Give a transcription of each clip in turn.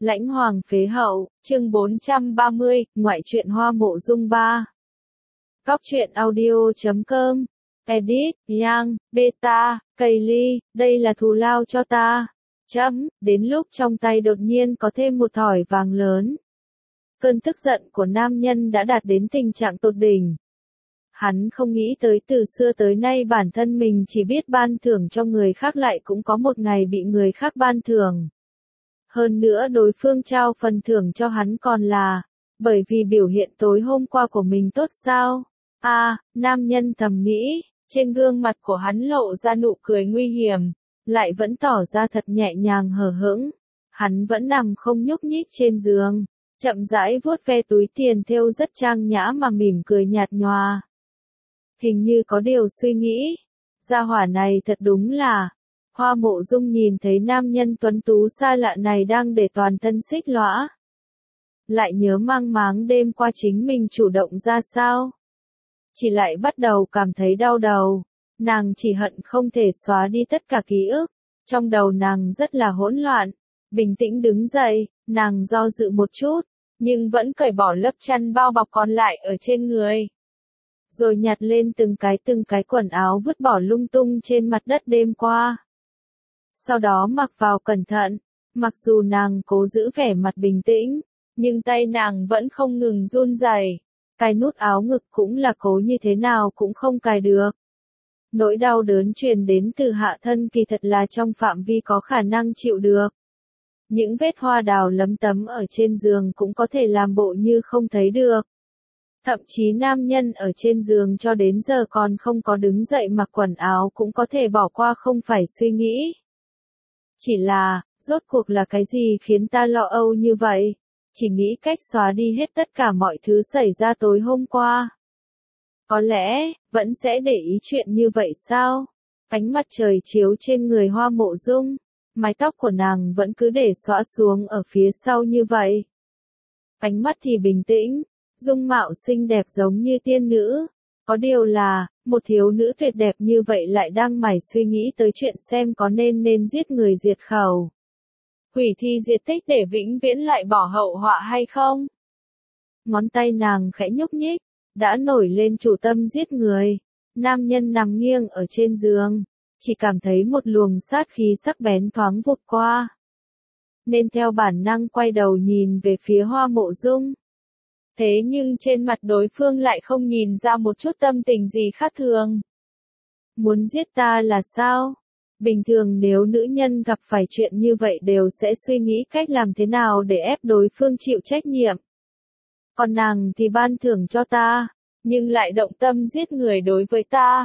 Lãnh Hoàng phế hậu, chương 430, ngoại truyện Hoa Mộ Dung 3. Góc truyện audio.com. Edit, Yang, Beta, Kaylee, đây là thù lao cho ta. Đến lúc trong tay đột nhiên có thêm một thỏi vàng lớn. Cơn tức giận của nam nhân đã đạt đến tình trạng tột đỉnh. Hắn không nghĩ tới từ xưa tới nay bản thân mình chỉ biết ban thưởng cho người khác lại cũng có một ngày bị người khác ban thưởng. Hơn nữa đối phương trao phần thưởng cho hắn còn là, bởi vì biểu hiện tối hôm qua của mình tốt sao? Nam nhân thầm nghĩ, trên gương mặt của hắn lộ ra nụ cười nguy hiểm, lại vẫn tỏ ra thật nhẹ nhàng hờ hững. Hắn vẫn nằm không nhúc nhích trên giường, chậm rãi vuốt ve túi tiền thêu rất trang nhã mà mỉm cười nhạt nhòa. Hình như có điều suy nghĩ, gia hỏa này thật đúng là. Hoa Mộ Dung nhìn thấy nam nhân tuấn tú xa lạ này đang để toàn thân xích lõa. Lại nhớ mang máng đêm qua chính mình chủ động ra sao. Chỉ lại bắt đầu cảm thấy đau đầu. Nàng chỉ hận không thể xóa đi tất cả ký ức. Trong đầu nàng rất là hỗn loạn. Bình tĩnh đứng dậy, nàng do dự một chút, nhưng vẫn cởi bỏ lớp chăn bao bọc còn lại ở trên người. Rồi nhặt lên từng cái quần áo vứt bỏ lung tung trên mặt đất đêm qua. Sau đó mặc vào cẩn thận, mặc dù nàng cố giữ vẻ mặt bình tĩnh, nhưng tay nàng vẫn không ngừng run rẩy. Cài nút áo ngực cũng là cố như thế nào cũng không cài được. Nỗi đau đớn truyền đến từ hạ thân kỳ thật là trong phạm vi có khả năng chịu được. Những vết hoa đào lấm tấm ở trên giường cũng có thể làm bộ như không thấy được. Thậm chí nam nhân ở trên giường cho đến giờ còn không có đứng dậy mặc quần áo cũng có thể bỏ qua không phải suy nghĩ. Chỉ là, rốt cuộc là cái gì khiến ta lo âu như vậy? Chỉ nghĩ cách xóa đi hết tất cả mọi thứ xảy ra tối hôm qua. Có lẽ, vẫn sẽ để ý chuyện như vậy sao? Ánh mặt trời chiếu trên người Hoa Mộ Dung, mái tóc của nàng vẫn cứ để xõa xuống ở phía sau như vậy. Ánh mắt thì bình tĩnh, dung mạo xinh đẹp giống như tiên nữ. Có điều là, một thiếu nữ tuyệt đẹp như vậy lại đang mải suy nghĩ tới chuyện xem có nên giết người diệt khẩu. Hủy thi diệt tích để vĩnh viễn lại bỏ hậu họa hay không? Ngón tay nàng khẽ nhúc nhích, đã nổi lên chủ tâm giết người. Nam nhân nằm nghiêng ở trên giường, chỉ cảm thấy một luồng sát khí sắc bén thoáng vụt qua. Nên theo bản năng quay đầu nhìn về phía Hoa Mộ Dung. Thế nhưng trên mặt đối phương lại không nhìn ra một chút tâm tình gì khác thường. Muốn giết ta là sao? Bình thường nếu nữ nhân gặp phải chuyện như vậy đều sẽ suy nghĩ cách làm thế nào để ép đối phương chịu trách nhiệm. Còn nàng thì ban thưởng cho ta, nhưng lại động tâm giết người đối với ta.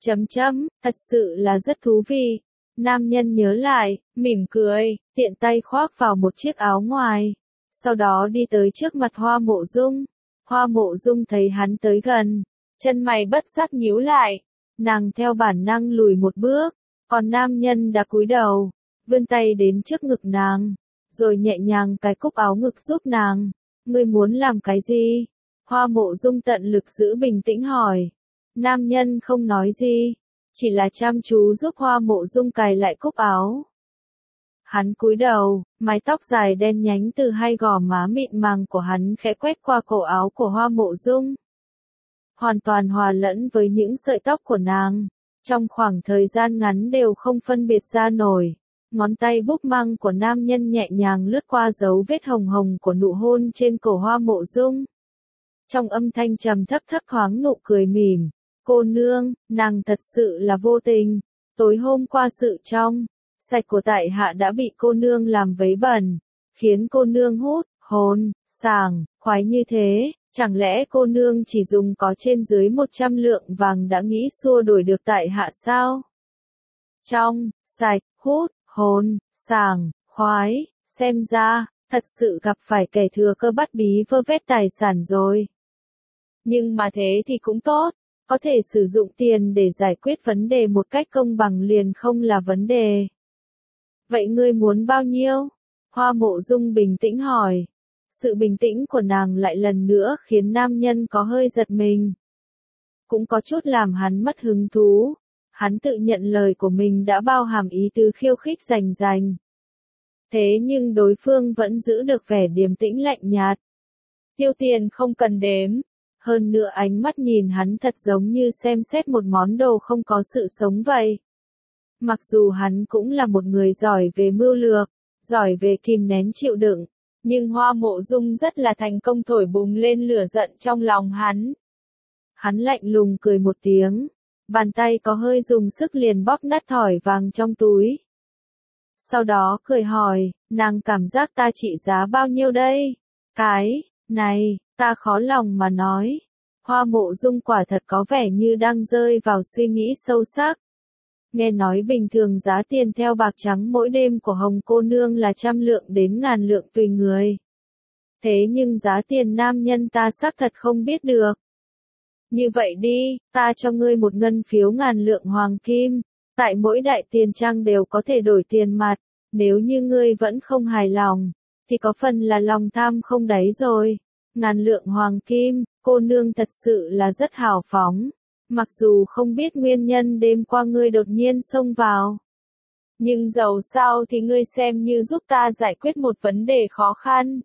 Thật sự là rất thú vị. Nam nhân nhớ lại, mỉm cười, tiện tay khoác vào một chiếc áo ngoài. Sau đó đi tới trước mặt Hoa Mộ Dung. Hoa Mộ Dung thấy hắn tới gần, chân mày bất giác nhíu lại. Nàng theo bản năng lùi một bước, còn nam nhân đã cúi đầu, vươn tay đến trước ngực nàng, rồi nhẹ nhàng cài cúc áo ngực giúp nàng. Ngươi muốn làm cái gì? Hoa Mộ Dung tận lực giữ bình tĩnh hỏi. Nam nhân không nói gì, chỉ là chăm chú giúp Hoa Mộ Dung cài lại cúc áo. Hắn cúi đầu, mái tóc dài đen nhánh từ hai gò má mịn màng của hắn khẽ quét qua cổ áo của Hoa Mộ Dung. Hoàn toàn hòa lẫn với những sợi tóc của nàng, trong khoảng thời gian ngắn đều không phân biệt ra nổi. Ngón tay búp măng của nam nhân nhẹ nhàng lướt qua dấu vết hồng hồng của nụ hôn trên cổ Hoa Mộ Dung. Trong âm thanh trầm thấp thoáng nụ cười mỉm. Cô nương, nàng thật sự là vô tình. Tối hôm qua sự trong sạch của tại hạ đã bị cô nương làm vấy bẩn, khiến cô nương hút, hồn, sảng, khoái như thế, chẳng lẽ cô nương chỉ dùng có trên dưới 100 lượng vàng đã nghĩ xua đuổi được tại hạ sao? Trong, sạch, hút, hồn, sảng, khoái, xem ra, thật sự gặp phải kẻ thừa cơ bắt bí vơ vét tài sản rồi. Nhưng mà thế thì cũng tốt. Có thể sử dụng tiền để giải quyết vấn đề một cách công bằng liền không là vấn đề. Vậy ngươi muốn bao nhiêu? Hoa Mộ Dung bình tĩnh hỏi. Sự bình tĩnh của nàng lại lần nữa khiến nam nhân có hơi giật mình. Cũng có chút làm hắn mất hứng thú. Hắn tự nhận lời của mình đã bao hàm ý tứ khiêu khích rành rành. Thế nhưng đối phương vẫn giữ được vẻ điềm tĩnh lạnh nhạt. Tiêu tiền không cần đếm. Hơn nữa ánh mắt nhìn hắn thật giống như xem xét một món đồ không có sự sống vậy. Mặc dù hắn cũng là một người giỏi về mưu lược, giỏi về kìm nén chịu đựng, nhưng Hoa Mộ Dung rất là thành công thổi bùng lên lửa giận trong lòng hắn. Hắn lạnh lùng cười một tiếng, bàn tay có hơi dùng sức liền bóp nát thỏi vàng trong túi. Sau đó cười hỏi, nàng cảm giác ta trị giá bao nhiêu đây? Cái này, ta khó lòng mà nói. Hoa Mộ Dung quả thật có vẻ như đang rơi vào suy nghĩ sâu sắc. Nghe nói bình thường giá tiền theo bạc trắng mỗi đêm của Hồng cô nương là 100 lượng đến 1000 lượng tùy người. Thế nhưng giá tiền nam nhân ta xác thật không biết được. Như vậy đi, ta cho ngươi một ngân phiếu 1000 lượng hoàng kim, tại mỗi đại tiền trang đều có thể đổi tiền mặt, nếu như ngươi vẫn không hài lòng, thì có phần là lòng tham không đáy rồi. 1000 lượng hoàng kim, cô nương thật sự là rất hào phóng. Mặc dù không biết nguyên nhân đêm qua ngươi đột nhiên xông vào. Nhưng dầu sao thì ngươi xem như giúp ta giải quyết một vấn đề khó khăn.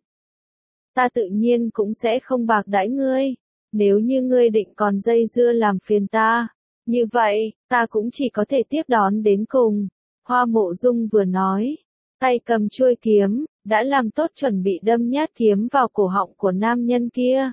Ta tự nhiên cũng sẽ không bạc đãi ngươi. Nếu như ngươi định còn dây dưa làm phiền ta. Như vậy, ta cũng chỉ có thể tiếp đón đến cùng. Hoa Mộ Dung vừa nói. Tay cầm chuôi kiếm, đã làm tốt chuẩn bị đâm nhát kiếm vào cổ họng của nam nhân kia.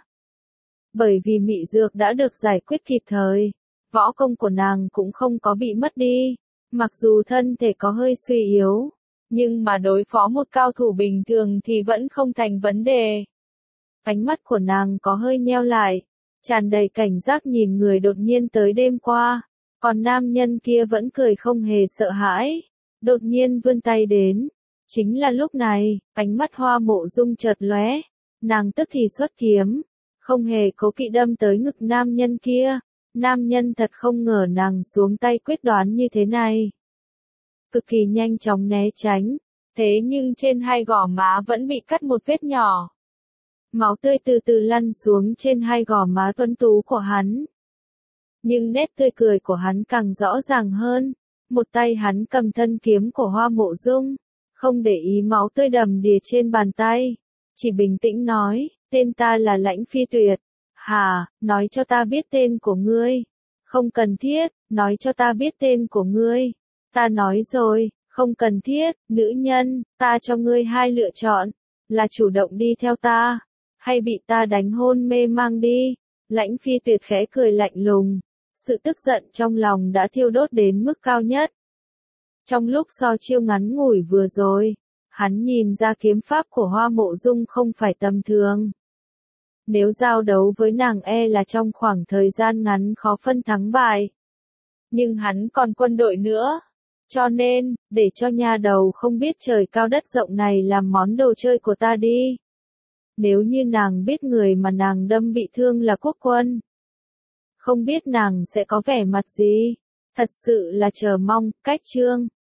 Bởi vì mị dược đã được giải quyết kịp thời, võ công của nàng cũng không có bị mất đi, mặc dù thân thể có hơi suy yếu, nhưng mà đối phó một cao thủ bình thường thì vẫn không thành vấn đề. Ánh mắt của nàng có hơi nheo lại, tràn đầy cảnh giác nhìn người đột nhiên tới đêm qua, còn nam nhân kia vẫn cười không hề sợ hãi, đột nhiên vươn tay đến. Chính là lúc này, ánh mắt Hoa Mộ Dung chợt lóe, nàng tức thì xuất kiếm. Không hề cố kỵ đâm tới ngực nam nhân kia, nam nhân thật không ngờ nàng xuống tay quyết đoán như thế này. Cực kỳ nhanh chóng né tránh, thế nhưng trên hai gò má vẫn bị cắt một vết nhỏ. Máu tươi từ từ lăn xuống trên hai gò má tuấn tú của hắn. Nhưng nét tươi cười của hắn càng rõ ràng hơn, một tay hắn cầm thân kiếm của Hoa Mộ Dung, không để ý máu tươi đầm đìa trên bàn tay, chỉ bình tĩnh nói. Tên ta là Lãnh Phi Tuyệt. Hà, nói cho ta biết tên của ngươi. Không cần thiết, nói cho ta biết tên của ngươi. Ta nói rồi, không cần thiết, nữ nhân, ta cho ngươi hai lựa chọn. Là chủ động đi theo ta, hay bị ta đánh hôn mê mang đi. Lãnh Phi Tuyệt khẽ cười lạnh lùng. Sự tức giận trong lòng đã thiêu đốt đến mức cao nhất. Trong lúc so chiêu ngắn ngủi vừa rồi, hắn nhìn ra kiếm pháp của Hoa Mộ Dung không phải tầm thường. Nếu giao đấu với nàng là trong khoảng thời gian ngắn khó phân thắng bại. Nhưng hắn còn quân đội nữa. Cho nên, để cho nha đầu không biết trời cao đất rộng này làm món đồ chơi của ta đi. Nếu như nàng biết người mà nàng đâm bị thương là quốc quân. Không biết nàng sẽ có vẻ mặt gì. Thật sự là chờ mong, cách chương.